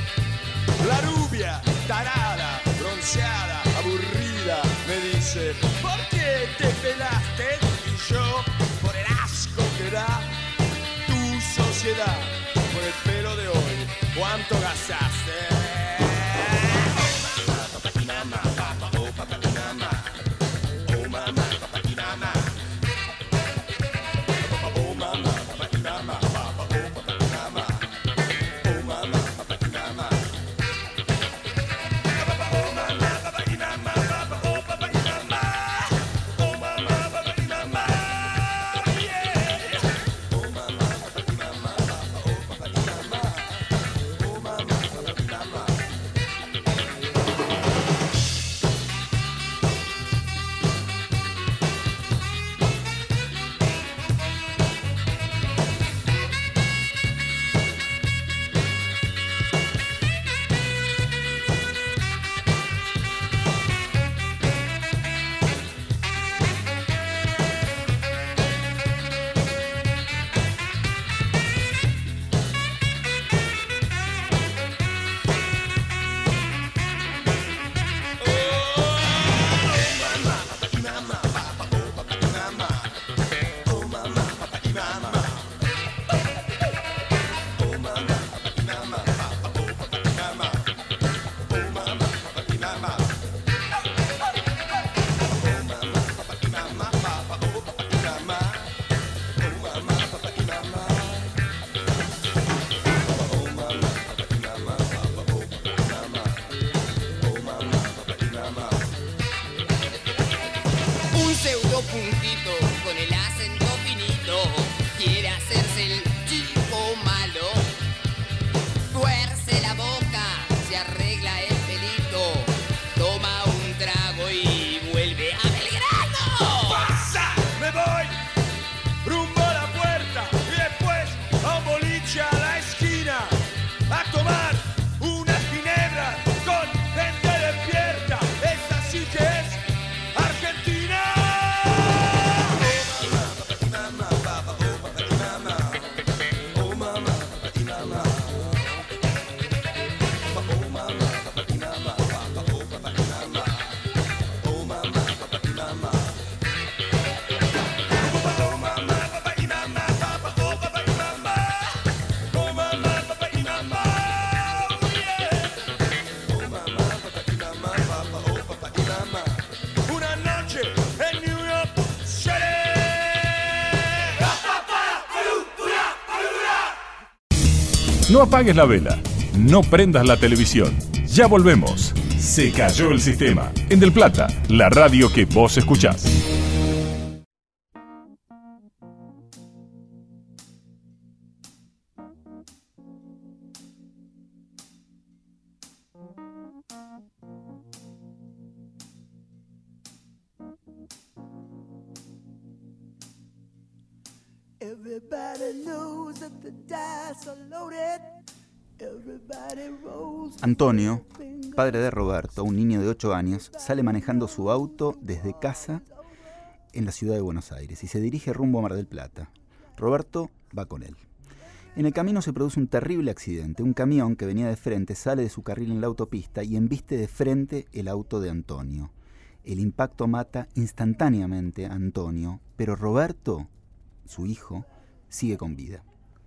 La rubia, tarada, bronceada, aburrida, me dice, ¿por qué te pelaste? Y yo, por el asco que da tu sociedad, por el pelo de hoy, ¿cuánto gastaste? Un pseudo puntito con el acento finito quiere hacerse el chico malo. Tuerce la boca, se arregla el pelito, toma un trago y vuelve a Belgrano. ¡Pasa! ¡Me voy! Rumbo a la puerta y después a un boliche a la esquina a tomar unas ginebras con gente despierta. Esa sí que es Argentina. Una noche en New York City. No apagues la vela, no prendas la televisión. Ya volvemos. Se cayó el sistema. En Del Plata, la radio que vos escuchás. Everybody knows that the dice are loaded. Everybody rolls. Antonio, padre de Roberto, un niño de ocho años, sale manejando su auto desde casa en la ciudad de Buenos Aires y se dirige rumbo a Mar del Plata. Roberto va con él. En el camino se produce un terrible accidente. Un camión que venía de frente sale de su carril en la autopista y embiste de frente el auto de Antonio. El impacto mata instantáneamente a Antonio, pero Roberto, su hijo, sigue con vida.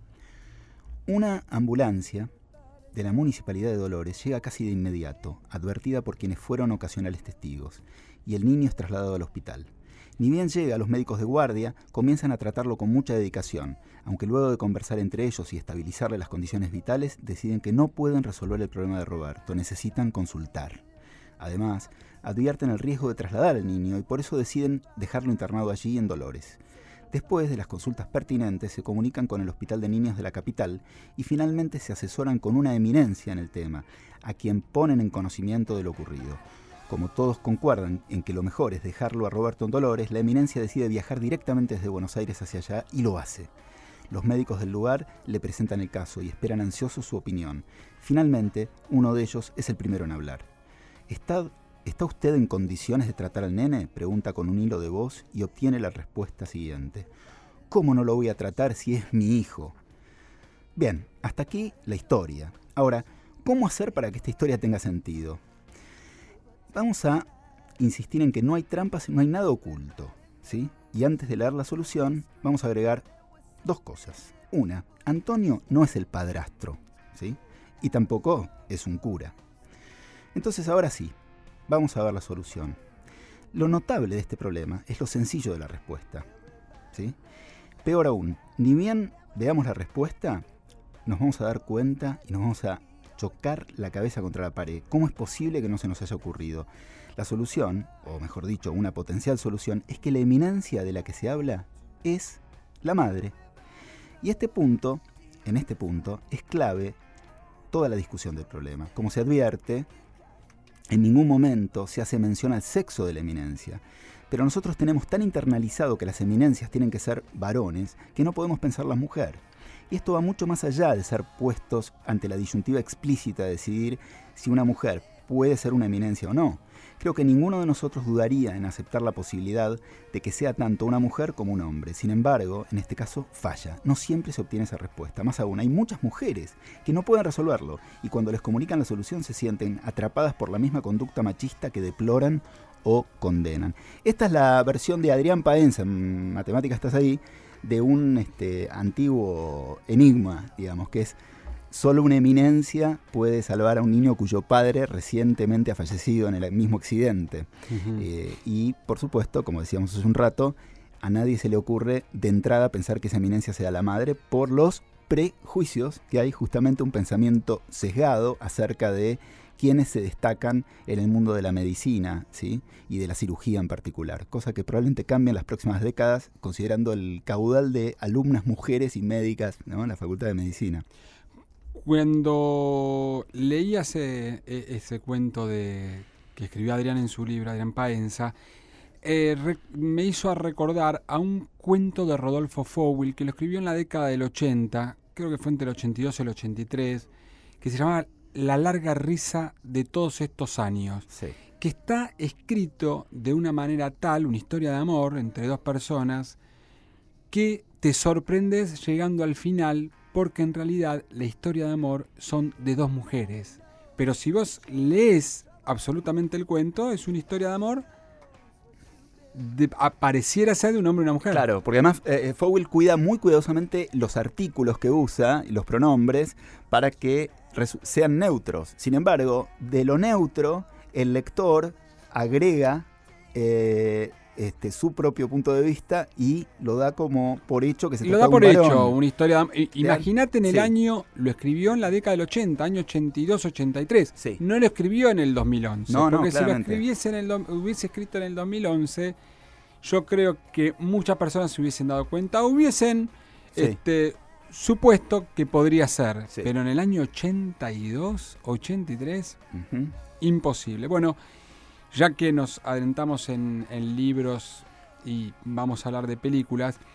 Una ambulancia de la Municipalidad de Dolores llega casi de inmediato, advertida por quienes fueron ocasionales testigos, y el niño es trasladado al hospital. Ni bien llega, los médicos de guardia comienzan a tratarlo con mucha dedicación, aunque luego de conversar entre ellos y estabilizarle las condiciones vitales, deciden que no pueden resolver el problema de Roberto, necesitan consultar. Además, advierten el riesgo de trasladar al niño y por eso deciden dejarlo internado allí en Dolores. Después de las consultas pertinentes, se comunican con el Hospital de Niños de la capital y finalmente se asesoran con una eminencia en el tema, a quien ponen en conocimiento de lo ocurrido. Como todos concuerdan en que lo mejor es dejarlo a Roberto en Dolores, la eminencia decide viajar directamente desde Buenos Aires hacia allá y lo hace. Los médicos del lugar le presentan el caso y esperan ansiosos su opinión. Finalmente, uno de ellos es el primero en hablar. ¿Está, ¿Está usted en condiciones de tratar al nene?, pregunta con un hilo de voz y obtiene la respuesta siguiente. ¿Cómo no lo voy a tratar si es mi hijo? Bien, hasta aquí la historia. Ahora, ¿cómo hacer para que esta historia tenga sentido? Vamos a insistir en que no hay trampas, no hay nada oculto, ¿sí? Y antes de leer la solución, vamos a agregar dos cosas. Una, Antonio no es el padrastro, ¿sí? Y tampoco es un cura. Entonces, ahora sí, vamos a ver la solución. Lo notable de este problema es lo sencillo de la respuesta, ¿sí? Peor aún, ni bien veamos la respuesta, nos vamos a dar cuenta y nos vamos a chocar la cabeza contra la pared. ¿Cómo es posible que no se nos haya ocurrido? La solución, o mejor dicho, una potencial solución, es que la eminencia de la que se habla es la madre. Y este punto, en este punto, es clave toda la discusión del problema. Como se advierte, en ningún momento se hace mención al sexo de la eminencia. Pero nosotros tenemos tan internalizado que las eminencias tienen que ser varones que no podemos pensarlas mujer. Y esto va mucho más allá de ser puestos ante la disyuntiva explícita de decidir si una mujer puede ser una eminencia o no. Creo que ninguno de nosotros dudaría en aceptar la posibilidad de que sea tanto una mujer como un hombre. Sin embargo, en este caso falla. No siempre se obtiene esa respuesta. Más aún, hay muchas mujeres que no pueden resolverlo y cuando les comunican la solución se sienten atrapadas por la misma conducta machista que deploran o condenan. Esta es la versión de Adrián Paenza, en Matemáticas estás ahí, de un este, antiguo enigma, digamos, que es solo una eminencia puede salvar a un niño cuyo padre recientemente ha fallecido en el mismo accidente. Uh-huh. Eh, y, por supuesto, como decíamos hace un rato, a nadie se le ocurre de entrada pensar que esa eminencia sea la madre por los prejuicios que hay, justamente un pensamiento sesgado acerca de quienes se destacan en el mundo de la medicina, ¿sí? Y de la cirugía en particular, cosa que probablemente cambie en las próximas décadas considerando el caudal de alumnas mujeres y médicas, ¿no?, en la Facultad de Medicina. Cuando leí ese, ese cuento de, que escribió Adrián en su libro, Adrián Paenza, eh, re, me hizo recordar a un cuento de Rodolfo Fowell que lo escribió en la década del ochenta, creo que fue entre el ochenta y dos y el ochenta y tres, que se llamaba La larga risa de todos estos años, sí. Que está escrito de una manera tal, una historia de amor entre dos personas, que te sorprendes llegando al final, porque en realidad la historia de amor son de dos mujeres. Pero si vos lees absolutamente el cuento, es una historia de amor de, pareciera ser de un hombre y una mujer. Claro, porque además eh, Fowell cuida muy cuidadosamente los artículos que usa, los pronombres, para que resu- sean neutros. Sin embargo, de lo neutro, el lector agrega eh, este, su propio punto de vista y lo da como por hecho que se lo trata da por de un varón. hecho, una historia de, imagínate en el sí. año, lo escribió en la década del ochenta, año ochenta y dos ochenta y tres, sí. No lo escribió en el dos mil once, no, porque no, si lo escribiese en el hubiese escrito en el dos mil once, yo creo que muchas personas se hubiesen dado cuenta, hubiesen sí. este, supuesto que podría ser, sí. Pero en el año ochenta y dos, ochenta y tres, uh-huh. Imposible. Bueno, ya que nos adentramos en, en libros y vamos a hablar de películas,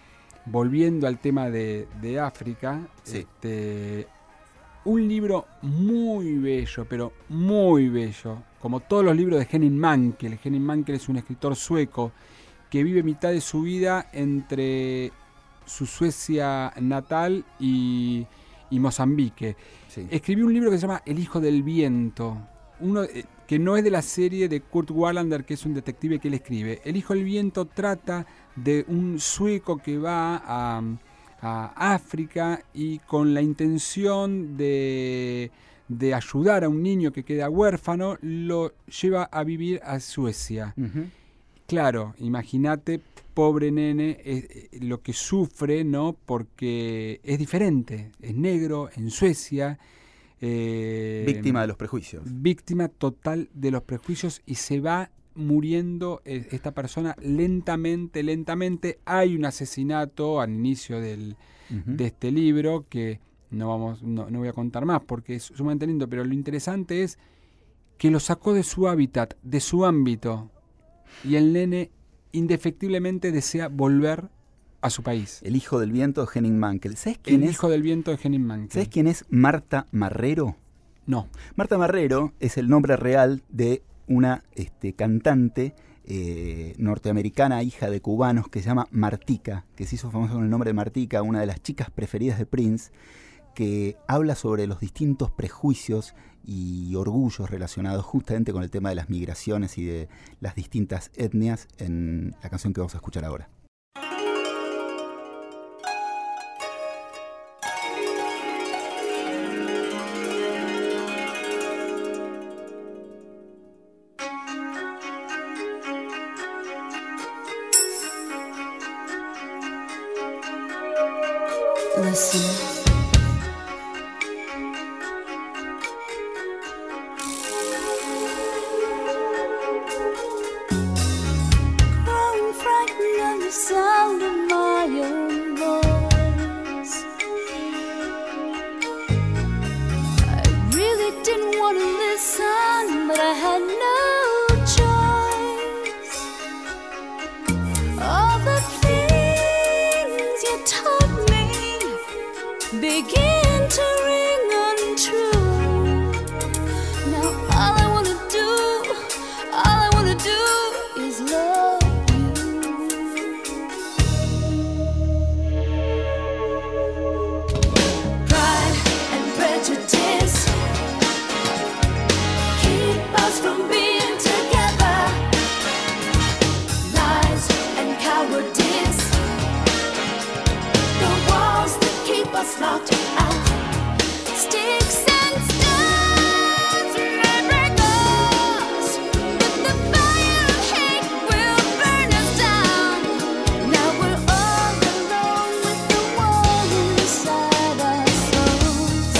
volviendo al tema de, de África, Sí. este, un libro muy bello, pero muy bello, como todos los libros de Henning Mankell. Henning Mankell es un escritor sueco que vive mitad de su vida entre su Suecia natal y, y Mozambique. Sí. Escribió un libro que se llama El hijo del viento, uno eh, que no es de la serie de Kurt Wallander, que es un detective que él escribe. El hijo del viento trata de un sueco que va a, a África y con la intención de, de ayudar a un niño que queda huérfano, lo lleva a vivir a Suecia. Ujú. Claro, imagínate, pobre nene, eh, eh, lo que sufre, ¿no? Porque es diferente, es negro, en Suecia. eh, Víctima de los prejuicios. Víctima total de los prejuicios y se va muriendo eh, esta persona lentamente, lentamente. Hay un asesinato al inicio del, Ujú. de este libro que no, vamos, no, no voy a contar más porque es sumamente lindo, pero lo interesante es que lo sacó de su hábitat, de su ámbito. Y el nene indefectiblemente desea volver a su país. El hijo del viento de Henning Mankell. ¿Sabes quién El es? hijo del viento de Henning Mankell. ¿Sabes quién es Marta Marrero? No. Marta Marrero es el nombre real de una este, cantante eh, norteamericana, hija de cubanos, que se llama Martika, que se hizo famosa con el nombre de Martika, una de las chicas preferidas de Prince, que habla sobre los distintos prejuicios y orgullos relacionados justamente con el tema de las migraciones y de las distintas etnias en la canción que vamos a escuchar ahora. Listen. Growing frightened of the sound of my own voice. I really didn't want to listen, but I had no choice. All the things you taught me begin to ring untrue. Now all I wanna do, all I wanna do is love you. Pride and prejudice keep us from being together. Lies and cowardice, the walls that keep us locked out. Sticks and stones may break us, but the fire of hate will burn us down. Now we're all alone with the war inside our souls.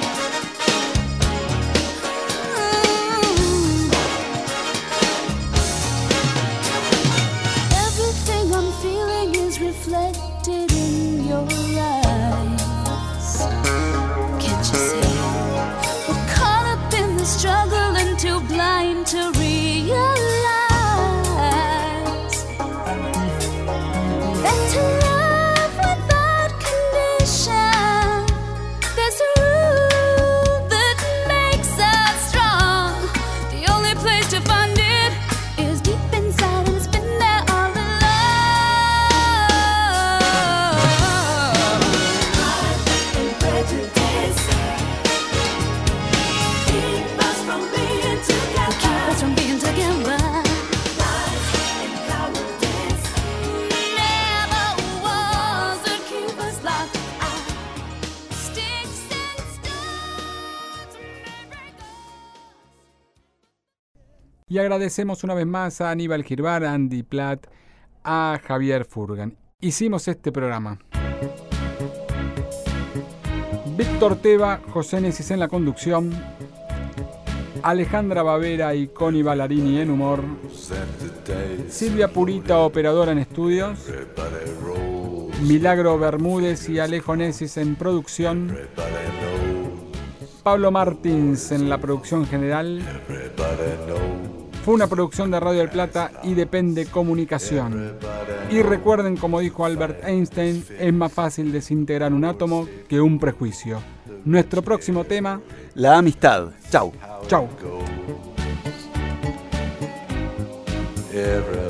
Everything I'm feeling is reflected in your eyes. Can't you see? We're caught up in the struggle and too blind to realize that to love without condition, there's a rule that makes us strong. The only place to find it is deep inside, and it's been there all along. Pride and prejudice keep us from being together. Keep us from being together. Lies and cowardice never was to keep us locked out. Sticks and stones may break us. Y agradecemos una vez más a Aníbal Girbar, a Andy Platt, a Javier Furgan. Hicimos este programa. Víctor Teva, José Nesis en la conducción, Alejandra Bavera y Connie Ballarini en humor, Silvia Purita, operadora en estudios, Milagro Bermúdez y Alejo Nesis en producción, Pablo Martins en la producción general, Fue una producción de Radio del Plata y Depende Comunicación. Y recuerden, como dijo Albert Einstein, es más fácil desintegrar un átomo que un prejuicio. Nuestro próximo tema, la amistad. Chau. Chau. Every